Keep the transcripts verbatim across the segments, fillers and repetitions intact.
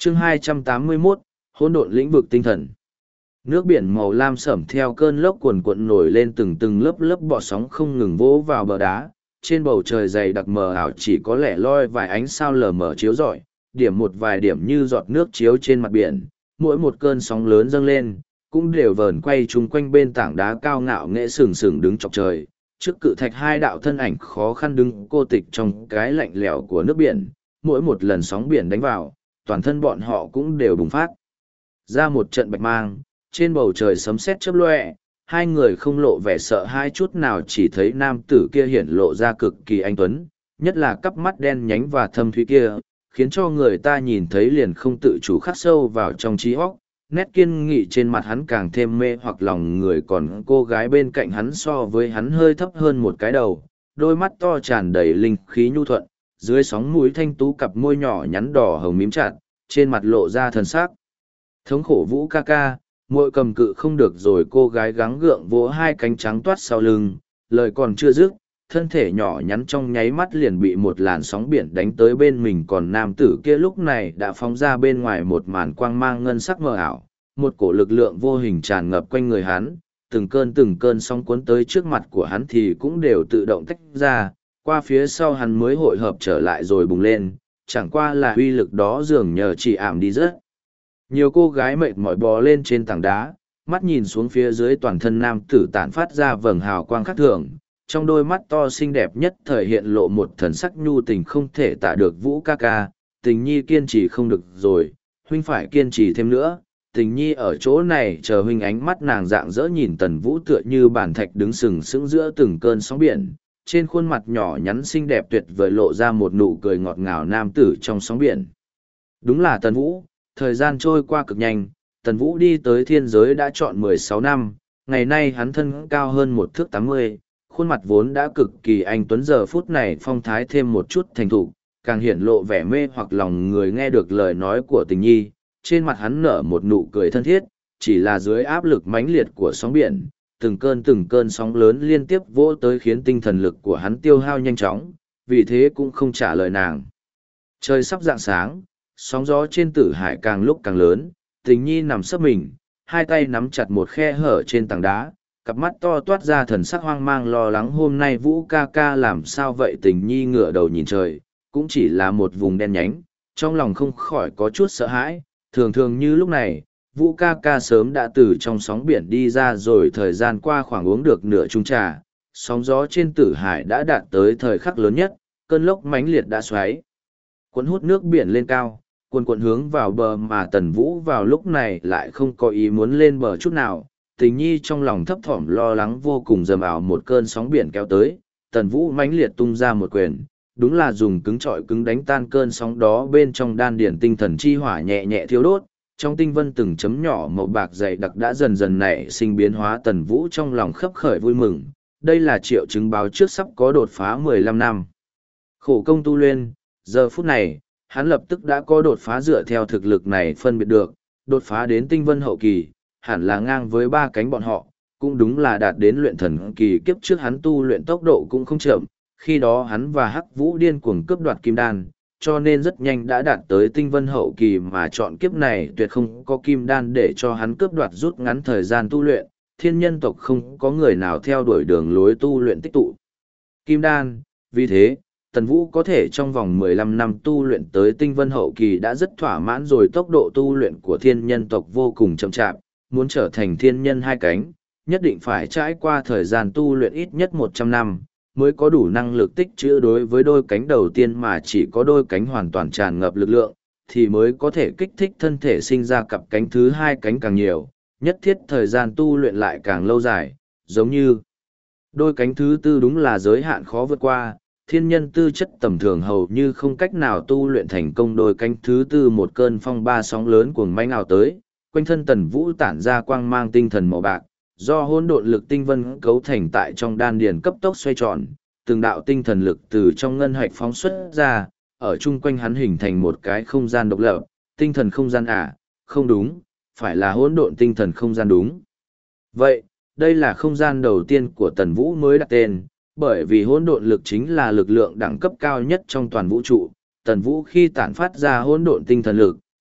chương hai trăm tám mươi mốt, hỗn độn lĩnh vực tinh thần. Nước biển màu lam sẫm theo cơn lốc cuồn cuộn nổi lên từng từng lớp lớp bọt sóng không ngừng vỗ vào bờ đá. Trên bầu trời dày đặc mờ ảo chỉ có lẻ loi vài ánh sao lờ mờ chiếu rọi, điểm một vài điểm như giọt nước chiếu trên mặt biển. Mỗi một cơn sóng lớn dâng lên, cũng đều vờn quay chung quanh bên tảng đá cao ngạo nghệ sừng sừng đứng chọc trời. Trước cự thạch hai đạo thân ảnh khó khăn đứng cô tịch trong cái lạnh lẽo của nước biển. Mỗi một lần sóng biển đánh vào, toàn thân bọn họ cũng đều bùng phát ra một trận bạch mang. Trên bầu trời sấm sét chớp loẹ, hai người không lộ vẻ sợ hãi chút nào, chỉ thấy nam tử kia hiển lộ ra cực kỳ anh tuấn, nhất là cặp mắt đen nhánh và thâm thúy kia, khiến cho người ta nhìn thấy liền không tự chủ khắc sâu vào trong trí óc. Nét kiên nghị trên mặt hắn càng thêm mê hoặc lòng người, còn cô gái bên cạnh hắn so với hắn hơi thấp hơn một cái đầu, đôi mắt to tràn đầy linh khí nhu thuận, dưới sóng mũi thanh tú, cặp môi nhỏ nhắn đỏ hồng mím chặt, trên mặt lộ ra thần sắc thống khổ. Vũ ca ca, muội cầm cự không được rồi. Cô gái gắng gượng vỗ hai cánh trắng toát sau lưng, lời còn chưa dứt, thân thể nhỏ nhắn trong nháy mắt liền bị một làn sóng biển đánh tới bên mình. Còn nam tử kia lúc này đã phóng ra bên ngoài một màn quang mang ngân sắc mờ ảo, một cổ lực lượng vô hình tràn ngập quanh người hắn, từng cơn từng cơn sóng cuốn tới trước mặt của hắn thì cũng đều tự động tách ra, qua phía sau hắn mới hội hợp trở lại rồi bùng lên. Chẳng qua là uy lực đó dường nhờ chỉ ảm đi rất nhiều. Cô gái mệt mỏi bò lên trên tảng đá, mắt nhìn xuống phía dưới, toàn thân nam tử tản phát ra vầng hào quang khác thường, trong đôi mắt to xinh đẹp nhất thời hiện lộ một thần sắc nhu tình không thể tả được. Vũ ca ca, tình nhi kiên trì không được rồi, huynh phải kiên trì thêm nữa. Tình nhi ở chỗ này chờ huynh. Ánh mắt nàng rạng rỡ nhìn Tần Vũ tựa như bản thạch đứng sừng sững giữa từng cơn sóng biển, trên khuôn mặt nhỏ nhắn xinh đẹp tuyệt vời lộ ra một nụ cười ngọt ngào. Nam tử trong sóng biển đúng là Tần Vũ. Thời gian trôi qua cực nhanh, Tần Vũ đi tới thiên giới đã trọn mười sáu năm, ngày nay hắn thân cao hơn một thước tám mươi, khuôn mặt vốn đã cực kỳ anh tuấn giờ phút này phong thái thêm một chút thành thục, càng hiển lộ vẻ mê hoặc lòng người. Nghe được lời nói của tình nhi, trên mặt hắn nở một nụ cười thân thiết, chỉ là dưới áp lực mãnh liệt của sóng biển, từng cơn từng cơn sóng lớn liên tiếp vỗ tới khiến tinh thần lực của hắn tiêu hao nhanh chóng, vì thế cũng không trả lời nàng. Trời sắp rạng sáng, sóng gió trên tử hải càng lúc càng lớn, tình nhi nằm sấp mình, hai tay nắm chặt một khe hở trên tảng đá, cặp mắt to toát ra thần sắc hoang mang lo lắng. Hôm nay Vũ ca ca làm sao vậy? Tình nhi ngửa đầu nhìn trời, cũng chỉ là một vùng đen nhánh, trong lòng không khỏi có chút sợ hãi. Thường thường như lúc này, Vũ ca ca sớm đã từ trong sóng biển đi ra rồi. Thời gian qua khoảng uống được nửa chung trà, sóng gió trên tử hải đã đạt tới thời khắc lớn nhất, cơn lốc mãnh liệt đã xoáy cuốn hút nước biển lên cao, cuồn cuộn hướng vào bờ, mà Tần Vũ vào lúc này lại không có ý muốn lên bờ chút nào. Tình nhi trong lòng thấp thỏm lo lắng vô cùng, dầm ảo một cơn sóng biển kéo tới, Tần Vũ mãnh liệt tung ra một quyền, đúng là dùng cứng trọi cứng đánh tan cơn sóng đó. Bên trong đan điển tinh thần chi hỏa nhẹ nhẹ thiêu đốt, trong tinh vân từng chấm nhỏ màu bạc dày đặc đã dần dần nảy sinh biến hóa. Tần Vũ trong lòng khấp khởi vui mừng, đây là triệu chứng báo trước sắp có đột phá mười lăm năm khổ công tu luyện. Giờ phút này, hắn lập tức đã có đột phá. Dựa theo thực lực này phân biệt được, đột phá đến tinh vân hậu kỳ, hẳn là ngang với ba cánh bọn họ, cũng đúng là đạt đến luyện thần kỳ. Kiếp trước hắn tu luyện tốc độ cũng không chậm, khi đó hắn và Hắc Vũ điên cuồng cướp đoạt kim đan, cho nên rất nhanh đã đạt tới tinh vân hậu kỳ, mà chọn kiếp này tuyệt không có kim đan để cho hắn cướp đoạt rút ngắn thời gian tu luyện. Thiên nhân tộc không có người nào theo đuổi đường lối tu luyện tích tụ kim đan, vì thế Tần Vũ có thể trong vòng mười lăm năm tu luyện tới tinh vân hậu kỳ đã rất thỏa mãn rồi. Tốc độ tu luyện của thiên nhân tộc vô cùng chậm chạp, muốn trở thành thiên nhân hai cánh, nhất định phải trải qua thời gian tu luyện ít nhất một trăm năm, mới có đủ năng lực tích trữ. Đối với đôi cánh đầu tiên mà chỉ có đôi cánh hoàn toàn tràn ngập lực lượng, thì mới có thể kích thích thân thể sinh ra cặp cánh thứ hai. Cánh càng nhiều, nhất thiết thời gian tu luyện lại càng lâu dài, giống như đôi cánh thứ tư đúng là giới hạn khó vượt qua. Thiên nhân tư chất tầm thường hầu như không cách nào tu luyện thành công đôi cánh thứ tư. Một cơn phong ba sóng lớn cuồng manh ào tới, quanh thân Tần Vũ tản ra quang mang tinh thần màu bạc, do hỗn độn lực tinh vân cấu thành tại trong đan điền cấp tốc xoay tròn, từng đạo tinh thần lực từ trong ngân hạch phóng xuất ra, ở chung quanh hắn hình thành một cái không gian độc lập. Tinh thần không gian à? Không đúng, phải là hỗn độn tinh thần không gian đúng. Vậy, đây là không gian đầu tiên của Tần Vũ mới đặt tên, bởi vì hỗn độn lực chính là lực lượng đẳng cấp cao nhất trong toàn vũ trụ. Tần Vũ khi tản phát ra hỗn độn tinh thần lực,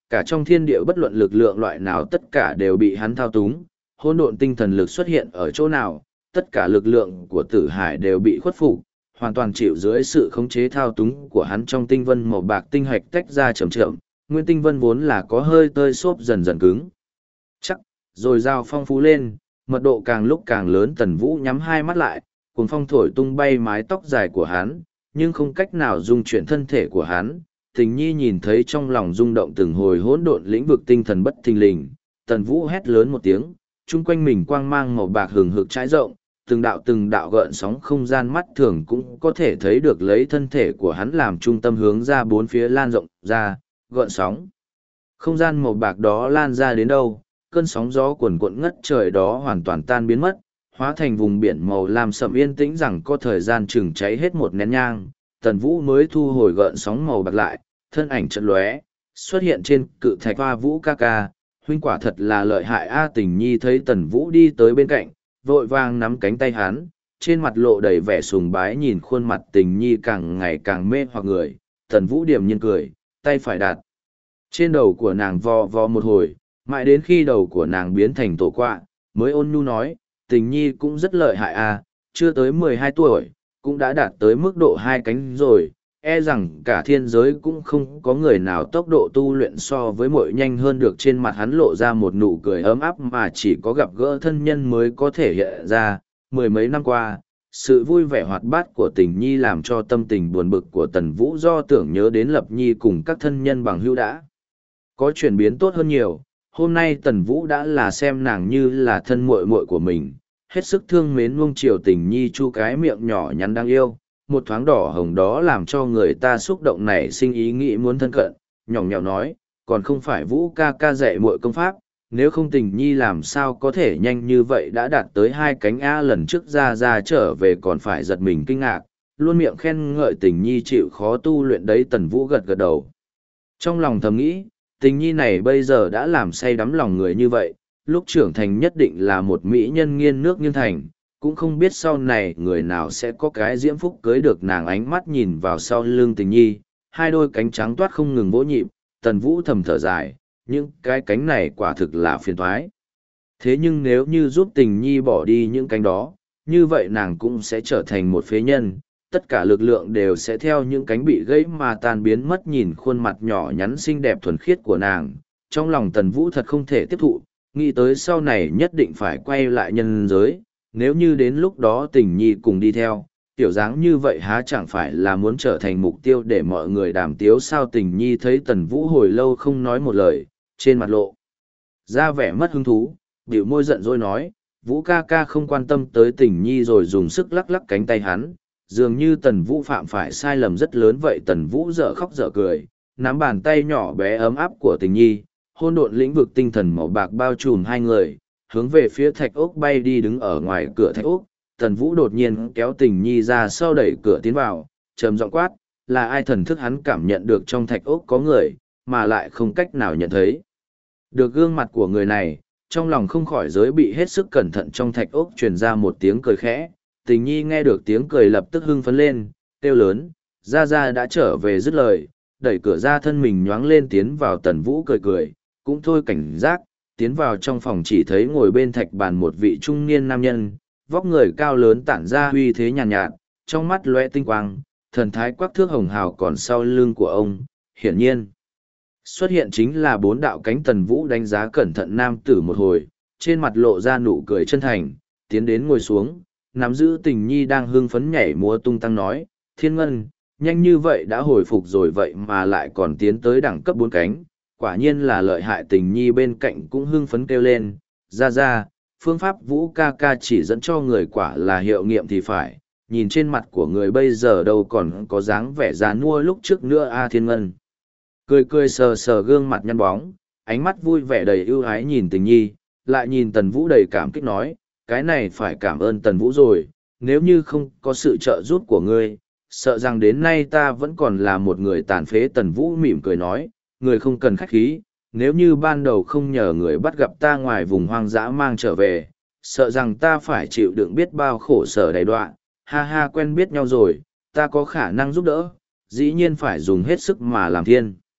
cả trong thiên địa bất luận lực lượng loại nào tất cả đều bị hắn thao túng, hỗn độn tinh thần lực xuất hiện ở chỗ nào, tất cả lực lượng của tử hải đều bị khuất phục, hoàn toàn chịu dưới sự khống chế thao túng của hắn. Trong tinh vân màu bạc tinh hạch tách ra chậm chậm, nguyên tinh vân vốn là có hơi tơi xốp dần dần cứng chắc, rồi dao phong phú lên, mật độ càng lúc càng lớn. Tần Vũ nhắm hai mắt lại, cuồng phong thổi tung bay mái tóc dài của hắn, nhưng không cách nào dung chuyển thân thể của hắn. Tình Nhi nhìn thấy trong lòng rung động từng hồi hỗn độn lĩnh vực tinh thần bất thình lình, Tần Vũ hét lớn một tiếng, chung quanh mình quang mang màu bạc hừng hực trải rộng, từng đạo từng đạo gợn sóng không gian mắt thường cũng có thể thấy được, lấy thân thể của hắn làm trung tâm hướng ra bốn phía lan rộng ra, gợn sóng. Không gian màu bạc đó lan ra đến đâu, cơn sóng gió cuồn cuộn ngất trời đó hoàn toàn tan biến mất, hóa thành vùng biển màu lam sậm yên tĩnh rằng có thời gian chừng cháy hết một nén nhang. Tần Vũ mới thu hồi gợn sóng màu bạc lại, thân ảnh chợt lóe, xuất hiện trên cự thạch. Hoa Vũ ca ca, huynh quả thật là lợi hại a. Tình Nhi thấy Tần Vũ đi tới bên cạnh, vội vàng nắm cánh tay hắn, trên mặt lộ đầy vẻ sùng bái. Nhìn khuôn mặt Tình Nhi càng ngày càng mê hoặc người, Tần Vũ điềm nhiên cười, tay phải đặt trên đầu của nàng vò vò một hồi, mãi đến khi đầu của nàng biến thành tổ quạ, mới ôn nhu nói, Tình Nhi cũng rất lợi hại à, chưa tới mười hai tuổi, cũng đã đạt tới mức độ hai cánh rồi, e rằng cả thiên giới cũng không có người nào tốc độ tu luyện so với muội nhanh hơn được. Trên mặt hắn lộ ra một nụ cười ấm áp mà chỉ có gặp gỡ thân nhân mới có thể hiện ra. Mười mấy năm qua, sự vui vẻ hoạt bát của Tình Nhi làm cho tâm tình buồn bực của Tần Vũ do tưởng nhớ đến Lập Nhi cùng các thân nhân bằng hữu đã có chuyển biến tốt hơn nhiều. Hôm nay Tần Vũ đã là xem nàng như là thân muội muội của mình, hết sức thương mến nuông chiều Tình Nhi chu cái miệng nhỏ nhắn đáng yêu, một thoáng đỏ hồng đó làm cho người ta xúc động nảy sinh ý nghĩ muốn thân cận, nhỏng nhẽo nói, còn không phải Vũ ca ca dạy muội công pháp, nếu không Tình Nhi làm sao có thể nhanh như vậy đã đạt tới hai cánh a. Lần trước ra ra trở về còn phải giật mình kinh ngạc, luôn miệng khen ngợi Tình Nhi chịu khó tu luyện đấy. Tần Vũ gật gật đầu, trong lòng thầm nghĩ, Tình Nhi này bây giờ đã làm say đắm lòng người như vậy, lúc trưởng thành nhất định là một mỹ nhân nghiêng nước nghiêng thành, cũng không biết sau này người nào sẽ có cái diễm phúc cưới được nàng. Ánh mắt nhìn vào sau lưng Tình Nhi, hai đôi cánh trắng toát không ngừng vỗ nhịp, Tần Vũ thầm thở dài, những cái cánh này quả thực là phiền toái. Thế nhưng nếu như giúp Tình Nhi bỏ đi những cánh đó, như vậy nàng cũng sẽ trở thành một phế nhân, tất cả lực lượng đều sẽ theo những cánh bị gãy mà tan biến mất. Nhìn khuôn mặt nhỏ nhắn xinh đẹp thuần khiết của nàng, trong lòng Tần Vũ thật không thể tiếp thụ, nghĩ tới sau này nhất định phải quay lại nhân giới, nếu như đến lúc đó Tình Nhi cùng đi theo, tiểu dáng như vậy há chẳng phải là muốn trở thành mục tiêu để mọi người đàm tiếu sao. Tình Nhi thấy Tần Vũ hồi lâu không nói một lời, trên mặt lộ ra vẻ mất hứng thú, bĩu môi giận dỗi nói, Vũ ca ca không quan tâm tới Tình Nhi, rồi dùng sức lắc lắc cánh tay hắn, dường như Tần Vũ phạm phải sai lầm rất lớn vậy. Tần Vũ dở khóc dở cười, nắm bàn tay nhỏ bé ấm áp của Tình Nhi, hôn độn lĩnh vực tinh thần màu bạc bao trùm hai người, hướng về phía thạch ốc bay đi. Đứng ở ngoài cửa thạch ốc, Tần Vũ đột nhiên kéo Tình Nhi ra sau, đẩy cửa tiến vào, trầm giọng quát, là ai? Thần thức hắn cảm nhận được trong thạch ốc có người, mà lại không cách nào nhận thấy được gương mặt của người này, trong lòng không khỏi giới bị hết sức cẩn thận. Trong thạch ốc truyền ra một tiếng cười khẽ, Tình Nhi nghe được tiếng cười lập tức hưng phấn lên, kêu lớn, Gia Gia đã trở về. Dứt lời, đẩy cửa ra, thân mình nhoáng lên tiến vào. Tần Vũ cười cười, cũng thôi cảnh giác, tiến vào trong phòng chỉ thấy ngồi bên thạch bàn một vị trung niên nam nhân, vóc người cao lớn tản ra uy thế nhàn nhạt, nhạt, trong mắt lóe tinh quang, thần thái quắc thước hồng hào. Còn sau lưng của ông, hiển nhiên xuất hiện chính là bốn đạo cánh. Tần Vũ đánh giá cẩn thận nam tử một hồi, trên mặt lộ ra nụ cười chân thành, tiến đến ngồi xuống, nắm giữ Tình Nhi đang hưng phấn nhảy múa tung tăng nói, Thiên Ngân, nhanh như vậy đã hồi phục rồi vậy mà lại còn tiến tới đẳng cấp bốn cánh, quả nhiên là lợi hại. Tình Nhi bên cạnh cũng hưng phấn kêu lên, ra ra, phương pháp Vũ ca ca chỉ dẫn cho người quả là hiệu nghiệm thì phải, nhìn trên mặt của người bây giờ đâu còn có dáng vẻ già nua lúc trước nữa a. Thiên Ngân cười cười sờ sờ gương mặt nhăn bóng, ánh mắt vui vẻ đầy ưu ái nhìn Tình Nhi, lại nhìn Tần Vũ đầy cảm kích nói, cái này phải cảm ơn Tần Vũ rồi, nếu như không có sự trợ giúp của ngươi, sợ rằng đến nay ta vẫn còn là một người tàn phế. Tần Vũ mỉm cười nói, người không cần khách khí, nếu như ban đầu không nhờ người bắt gặp ta ngoài vùng hoang dã mang trở về, sợ rằng ta phải chịu đựng biết bao khổ sở đầy đọa. Ha ha, quen biết nhau rồi, ta có khả năng giúp đỡ, dĩ nhiên phải dùng hết sức mà làm thiên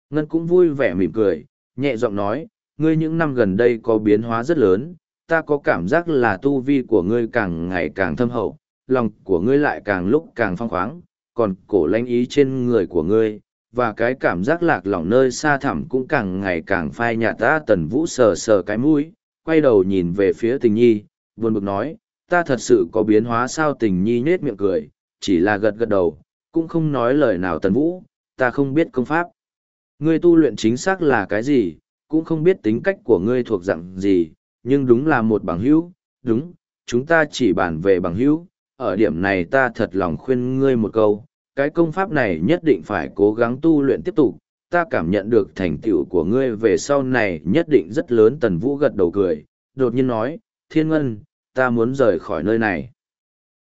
Ngân cũng vui vẻ mỉm cười, nhẹ giọng nói, ngươi những năm gần đây có biến hóa rất lớn, ta có cảm giác là tu vi của ngươi càng ngày càng thâm hậu, lòng của ngươi lại càng lúc càng phong khoáng, còn cổ lãnh ý trên người của ngươi, và cái cảm giác lạc lõng nơi xa thẳm cũng càng ngày càng phai nhạt. Ta Tần Vũ sờ sờ cái mũi, quay đầu nhìn về phía tình nhi, buồn bực nói, ta thật sự có biến hóa sao? Tình nhi nết miệng cười, chỉ là gật gật đầu, cũng không nói lời nào. Tần Vũ, ta không biết công pháp ngươi tu luyện chính xác là cái gì, cũng không biết tính cách của ngươi thuộc dạng gì, nhưng đúng là một bằng hữu, đúng, chúng ta chỉ bàn về bằng hữu, ở điểm này ta thật lòng khuyên ngươi một câu, cái công pháp này nhất định phải cố gắng tu luyện tiếp tục, ta cảm nhận được thành tựu của ngươi về sau này nhất định rất lớn. Tần Vũ gật đầu cười, đột nhiên nói, Thiên Ngân, ta muốn rời khỏi nơi này.